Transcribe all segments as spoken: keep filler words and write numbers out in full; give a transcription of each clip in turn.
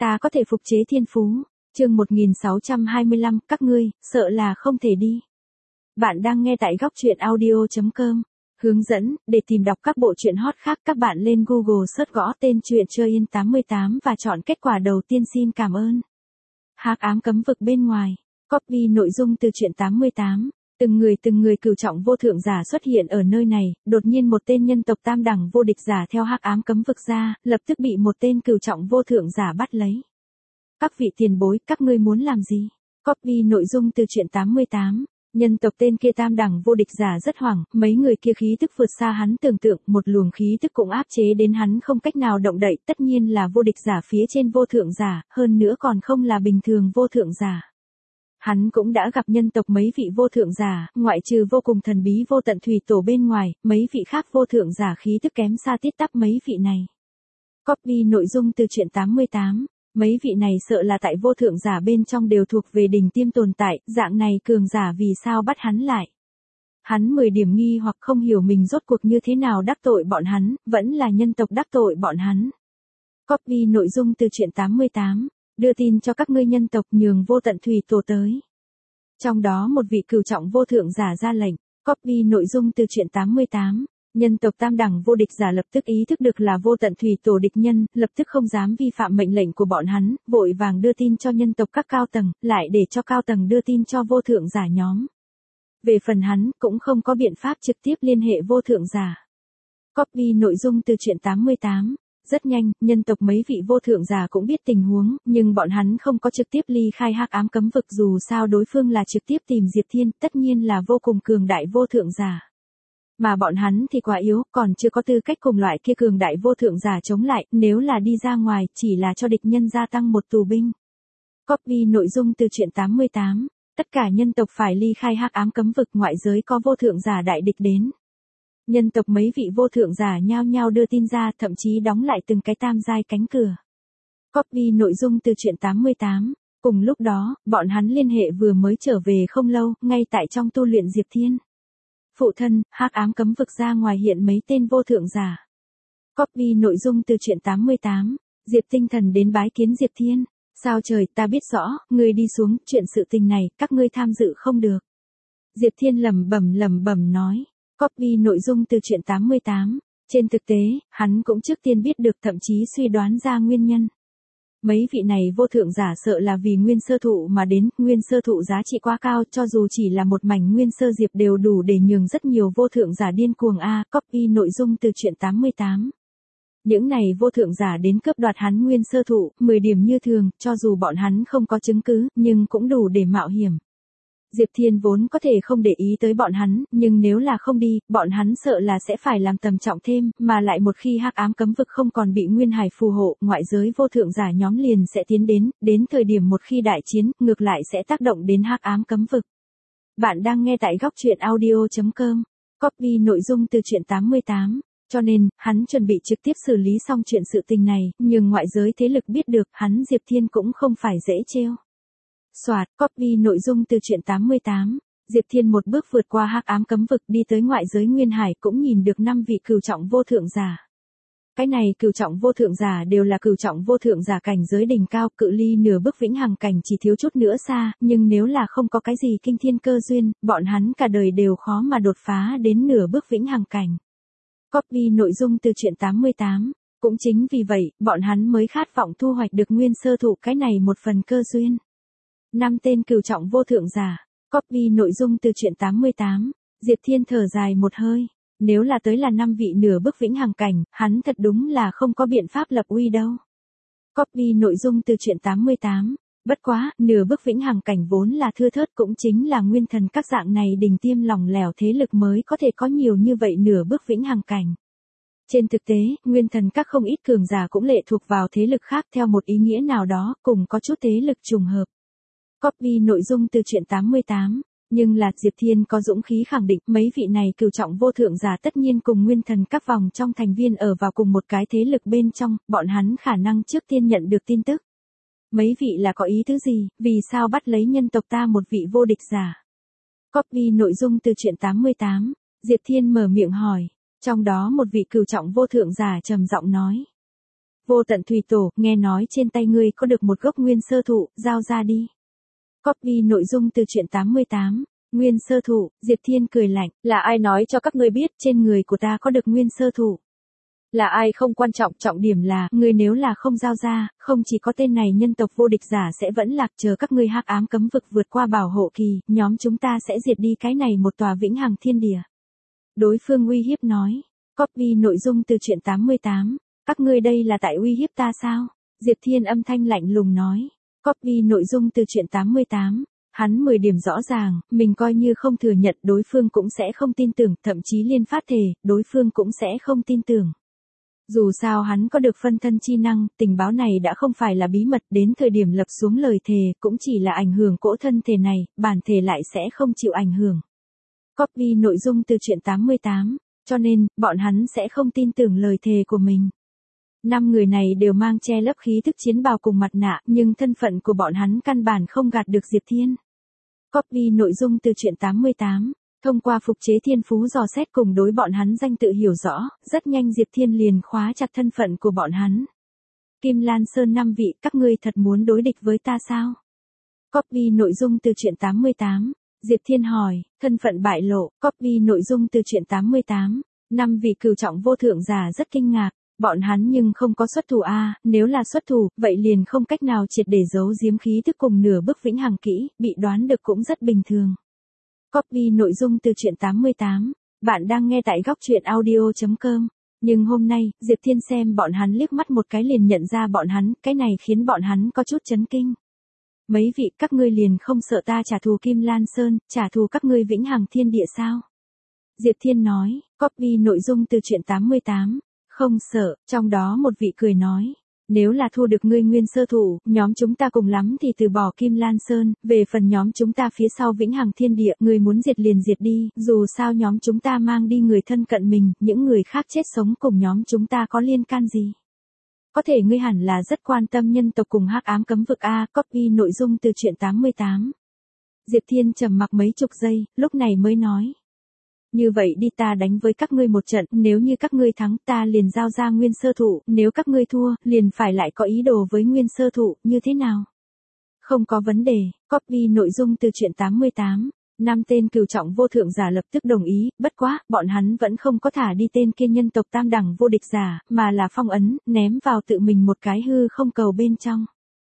Ta có thể phục chế thiên phú. Chương một nghìn sáu trăm hai mươi lăm, các ngươi, sợ là không thể đi. Bạn đang nghe tại góc truyện audio chấm com. Hướng dẫn, để tìm đọc các bộ truyện hot khác các bạn lên Google search gõ tên truyện Chơi Yên tám mươi tám và chọn kết quả đầu tiên xin cảm ơn. Hắc ám cấm vực bên ngoài. Copy nội dung từ truyện tám mươi tám. Từng người từng người cửu trọng vô thượng giả xuất hiện ở nơi này, đột nhiên một tên nhân tộc tam đẳng vô địch giả theo hắc ám cấm vực ra, lập tức bị một tên cửu trọng vô thượng giả bắt lấy. Các vị tiền bối, các ngươi muốn làm gì? Copy nội dung từ truyện tám mươi tám. Nhân tộc tên kia tam đẳng vô địch giả rất hoảng, mấy người kia khí tức vượt xa hắn tưởng tượng, một luồng khí tức cũng áp chế đến hắn không cách nào động đậy, tất nhiên là vô địch giả phía trên vô thượng giả, hơn nữa còn không là bình thường vô thượng giả. Hắn cũng đã gặp nhân tộc mấy vị vô thượng giả, ngoại trừ vô cùng thần bí vô tận thủy tổ bên ngoài, mấy vị khác vô thượng giả khí tức kém xa tít tắp mấy vị này. Copy nội dung từ truyện tám mươi tám. Mấy vị này sợ là tại vô thượng giả bên trong đều thuộc về đỉnh tiêm tồn tại, dạng này cường giả vì sao bắt hắn lại. Hắn mười điểm nghi hoặc không hiểu mình rốt cuộc như thế nào đắc tội bọn hắn, vẫn là nhân tộc đắc tội bọn hắn. Copy nội dung từ truyện tám mươi tám, đưa tin cho các ngươi nhân tộc nhường vô tận thủy tổ tới. Trong đó một vị cửu trọng vô thượng giả ra lệnh, copy nội dung từ truyện tám mươi tám. Nhân tộc tam đẳng vô địch giả lập tức ý thức được là vô tận thủy tổ địch nhân, lập tức không dám vi phạm mệnh lệnh của bọn hắn, vội vàng đưa tin cho nhân tộc các cao tầng, lại để cho cao tầng đưa tin cho vô thượng giả nhóm. Về phần hắn, cũng không có biện pháp trực tiếp liên hệ vô thượng giả. Copy nội dung từ truyện tám mươi tám. Rất nhanh, nhân tộc mấy vị vô thượng giả cũng biết tình huống, nhưng bọn hắn không có trực tiếp ly khai hắc ám cấm vực dù sao đối phương là trực tiếp tìm Diệp Thiên, tất nhiên là vô cùng cường đại vô thượng giả. Mà bọn hắn thì quá yếu, còn chưa có tư cách cùng loại kia cường đại vô thượng giả chống lại, nếu là đi ra ngoài, chỉ là cho địch nhân gia tăng một tù binh. Copy nội dung từ truyện tám mươi tám. Tất cả nhân tộc phải ly khai hắc ám cấm vực, ngoại giới có vô thượng giả đại địch đến. Nhân tộc mấy vị vô thượng giả nhao nhao đưa tin ra, thậm chí đóng lại từng cái tam giai cánh cửa. Copy nội dung từ truyện tám mươi tám. Cùng lúc đó, bọn hắn liên hệ vừa mới trở về không lâu, ngay tại trong tu luyện Diệp Thiên. Phụ thân, hắc ám cấm vực ra ngoài hiện mấy tên vô thượng giả. Copy nội dung từ truyện tám mươi tám. Diệp Tinh Thần đến bái kiến Diệp Thiên. Sao trời, ta biết rõ, ngươi đi xuống, chuyện sự tình này, các ngươi tham dự không được. Diệp Thiên lẩm bẩm lẩm bẩm nói. Copy nội dung từ truyện tám mươi tám. Trên thực tế, hắn cũng trước tiên biết được, thậm chí suy đoán ra nguyên nhân. Mấy vị này vô thượng giả sợ là vì nguyên sơ thụ mà đến, nguyên sơ thụ giá trị quá cao, cho dù chỉ là một mảnh nguyên sơ diệp đều đủ để nhường rất nhiều vô thượng giả điên cuồng a. Copy nội dung từ truyện tám mươi tám. Những này vô thượng giả đến cướp đoạt hắn nguyên sơ thụ, mười điểm như thường, cho dù bọn hắn không có chứng cứ, nhưng cũng đủ để mạo hiểm. Diệp Thiên vốn có thể không để ý tới bọn hắn, nhưng nếu là không đi, bọn hắn sợ là sẽ phải làm tầm trọng thêm, mà lại một khi hắc ám cấm vực không còn bị Nguyên Hải phù hộ, ngoại giới vô thượng giả nhóm liền sẽ tiến đến, đến thời điểm một khi đại chiến, ngược lại sẽ tác động đến hắc ám cấm vực. Bạn đang nghe tại góc truyện audio chấm com. Copy nội dung từ truyện tám mươi tám. Cho nên, hắn chuẩn bị trực tiếp xử lý xong chuyện sự tình này, nhưng ngoại giới thế lực biết được, hắn Diệp Thiên cũng không phải dễ trêu. Soạt, copy nội dung từ truyện tám mươi tám. Diệp Thiên một bước vượt qua hắc ám cấm vực đi tới ngoại giới Nguyên Hải, cũng nhìn được năm vị cửu trọng vô thượng giả. Cái này cửu trọng vô thượng giả đều là cửu trọng vô thượng giả cảnh giới đỉnh cao, cự ly nửa bước vĩnh hằng cảnh chỉ thiếu chút nữa xa, nhưng nếu là không có cái gì kinh thiên cơ duyên, bọn hắn cả đời đều khó mà đột phá đến nửa bước vĩnh hằng cảnh. Copy nội dung từ truyện tám mươi tám. Cũng chính vì vậy, bọn hắn mới khát vọng thu hoạch được nguyên sơ thụ cái này một phần cơ duyên. Năm tên cửu trọng vô thượng giả. Copy nội dung từ truyện tám mươi tám. Diệp Thiên thở dài một hơi. Nếu là tới là năm vị nửa bước vĩnh hằng cảnh, hắn thật đúng là không có biện pháp lập uy đâu. Copy nội dung từ truyện tám mươi tám. Bất quá, nửa bước vĩnh hằng cảnh vốn là thưa thớt, cũng chính là nguyên thần các dạng này đỉnh tiêm lỏng lẻo thế lực mới có thể có nhiều như vậy nửa bước vĩnh hằng cảnh. Trên thực tế, nguyên thần các không ít cường giả cũng lệ thuộc vào thế lực khác theo một ý nghĩa nào đó, cùng có chút thế lực trùng hợp. Copy nội dung từ truyện tám mươi tám. Nhưng là Diệp Thiên có dũng khí khẳng định mấy vị này cửu trọng vô thượng giả tất nhiên cùng nguyên thần các vòng trong thành viên ở vào cùng một cái thế lực bên trong, bọn hắn khả năng trước tiên nhận được tin tức. Mấy vị là có ý thứ gì, vì sao bắt lấy nhân tộc ta một vị vô địch giả? Copy nội dung từ truyện tám mươi tám. Diệp Thiên mở miệng hỏi. Trong đó một vị cửu trọng vô thượng giả trầm giọng nói. Vô Tận Thủy Tổ, nghe nói trên tay ngươi có được một gốc nguyên sơ thụ, giao ra đi. Copy nội dung từ truyện tám mươi tám. Nguyên sơ thụ, Diệp Thiên cười lạnh, là ai nói cho các ngươi biết trên người của ta có được nguyên sơ thụ? Là ai không quan trọng, trọng điểm là, ngươi nếu là không giao ra, không chỉ có tên này nhân tộc vô địch giả sẽ vẫn lạc, chờ các ngươi hắc ám cấm vực vượt qua bảo hộ kỳ, nhóm chúng ta sẽ diệt đi cái này một tòa vĩnh hằng thiên địa. Đối phương uy hiếp nói. Copy nội dung từ truyện tám mươi tám. Các ngươi đây là tại uy hiếp ta sao? Diệp Thiên âm thanh lạnh lùng nói. Copy nội dung từ truyện tám mươi tám. Hắn mười điểm rõ ràng, mình coi như không thừa nhận đối phương cũng sẽ không tin tưởng, thậm chí liên phát thề, đối phương cũng sẽ không tin tưởng. Dù sao hắn có được phân thân chi năng, tình báo này đã không phải là bí mật, đến thời điểm lập xuống lời thề, cũng chỉ là ảnh hưởng cỗ thân thể này, bản thể lại sẽ không chịu ảnh hưởng. Copy nội dung từ truyện tám mươi tám, cho nên, bọn hắn sẽ không tin tưởng lời thề của mình. Năm người này đều mang che lấp khí thức chiến bào cùng mặt nạ, nhưng thân phận của bọn hắn căn bản không gạt được Diệp Thiên. Copy nội dung từ truyện tám mươi tám. Thông qua phục chế thiên phú dò xét cùng đối bọn hắn danh tự hiểu rõ, rất nhanh Diệp Thiên liền khóa chặt thân phận của bọn hắn. Kim Lan Sơn năm vị, các ngươi thật muốn đối địch với ta sao? Copy nội dung từ truyện tám mươi tám. Diệp Thiên hỏi, thân phận bại lộ, copy nội dung từ truyện tám mươi tám. Năm vị cửu trọng vô thượng giả rất kinh ngạc, bọn hắn nhưng không có xuất thủ a, à, nếu là xuất thủ, vậy liền không cách nào triệt để giấu giếm khí thức cùng nửa bước vĩnh hằng kỹ, bị đoán được cũng rất bình thường. Copy nội dung từ truyện tám mươi tám. Bạn đang nghe tại góc truyện audio chấm com. Nhưng hôm nay, Diệp Thiên xem bọn hắn liếc mắt một cái liền nhận ra bọn hắn, cái này khiến bọn hắn có chút chấn kinh. Mấy vị, các ngươi liền không sợ ta trả thù Kim Lan Sơn, trả thù các ngươi vĩnh hằng thiên địa sao? Diệp Thiên nói. Copy nội dung từ truyện tám mươi tám. Không sợ, trong đó một vị cười nói. Nếu là thu được ngươi nguyên sơ thủ, nhóm chúng ta cùng lắm thì từ bỏ Kim Lan Sơn, về phần nhóm chúng ta phía sau vĩnh hằng thiên địa, ngươi muốn diệt liền diệt đi, dù sao nhóm chúng ta mang đi người thân cận mình, những người khác chết sống cùng nhóm chúng ta có liên can gì? Có thể ngươi hẳn là rất quan tâm nhân tộc cùng hắc ám cấm vực a, copy nội dung từ truyện tám mươi tám. Diệp Thiên trầm mặc mấy chục giây, lúc này mới nói. Như vậy đi, ta đánh với các ngươi một trận, nếu như các ngươi thắng ta liền giao ra nguyên sơ thụ, nếu các ngươi thua, liền phải lại có ý đồ với nguyên sơ thụ, như thế nào? Không có vấn đề, copy nội dung từ truyện tám mươi tám. Năm tên cửu trọng vô thượng giả lập tức đồng ý, bất quá, bọn hắn vẫn không có thả đi tên kia nhân tộc tam đẳng vô địch giả, mà là phong ấn, ném vào tự mình một cái hư không cầu bên trong.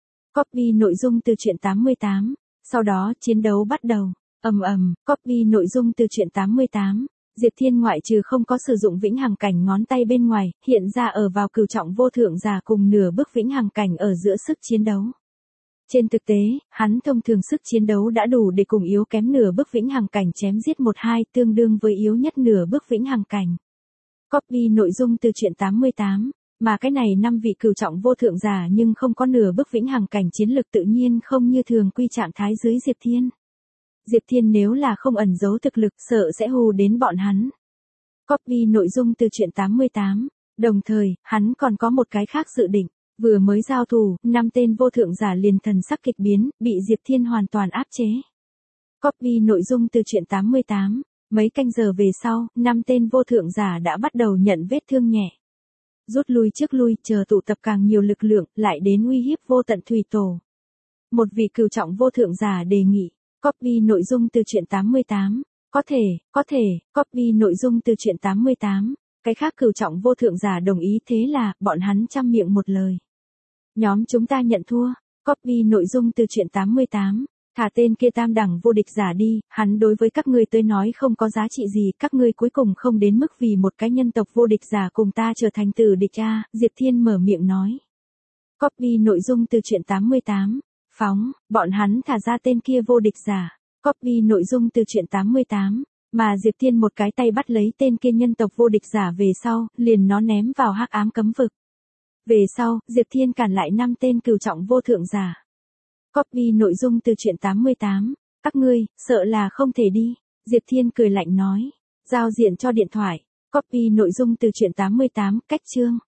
Copy nội dung từ truyện tám mươi tám. Sau đó, chiến đấu bắt đầu. Ầm ầm, copy nội dung từ truyện tám mươi tám. Diệp Thiên ngoại trừ không có sử dụng vĩnh hằng cảnh ngón tay bên ngoài, hiện ra ở vào cửu trọng vô thượng giả cùng nửa bước vĩnh hằng cảnh ở giữa sức chiến đấu. Trên thực tế, hắn thông thường sức chiến đấu đã đủ để cùng yếu kém nửa bước vĩnh hằng cảnh chém giết một hai, tương đương với yếu nhất nửa bước vĩnh hằng cảnh. Copy nội dung từ truyện tám mươi tám. Mà cái này năm vị cửu trọng vô thượng giả nhưng không có nửa bước vĩnh hằng cảnh chiến lực tự nhiên không như thường quy trạng thái dưới Diệp Thiên. Diệp Thiên nếu là không ẩn giấu thực lực sợ sẽ hù đến bọn hắn. Copy nội dung từ truyện tám mươi tám. Đồng thời, hắn còn có một cái khác dự định. Vừa mới giao thủ, năm tên vô thượng giả liền thần sắc kịch biến, bị Diệp Thiên hoàn toàn áp chế. Copy nội dung từ truyện tám mươi tám. Mấy canh giờ về sau, năm tên vô thượng giả đã bắt đầu nhận vết thương nhẹ. Rút lui trước lui, chờ tụ tập càng nhiều lực lượng, lại đến uy hiếp Vô Tận Thủy Tổ. Một vị cửu trọng vô thượng giả đề nghị. Copy nội dung từ truyện tám mươi tám. Có thể, có thể, copy nội dung từ truyện tám mươi tám. Cái khác cửu trọng vô thượng giả đồng ý, thế là, bọn hắn trăm miệng một lời. Nhóm chúng ta nhận thua. Copy nội dung từ truyện tám mươi tám. Thả tên kia tam đẳng vô địch giả đi, hắn đối với các ngươi tới nói không có giá trị gì, các ngươi cuối cùng không đến mức vì một cái nhân tộc vô địch giả cùng ta trở thành tử địch a, Diệp Thiên mở miệng nói. Copy nội dung từ truyện tám mươi tám. Phóng, bọn hắn thả ra tên kia vô địch giả. Copy nội dung từ truyện tám mươi tám. Mà Diệp Thiên một cái tay bắt lấy tên kia nhân tộc vô địch giả về sau, liền nó ném vào hắc ám cấm vực. Về sau, Diệp Thiên cản lại năm tên cửu trọng vô thượng giả. Copy nội dung từ truyện tám mươi tám. Các ngươi, sợ là không thể đi. Diệp Thiên cười lạnh nói. Giao diện cho điện thoại. Copy nội dung từ truyện tám mươi tám, cách chương.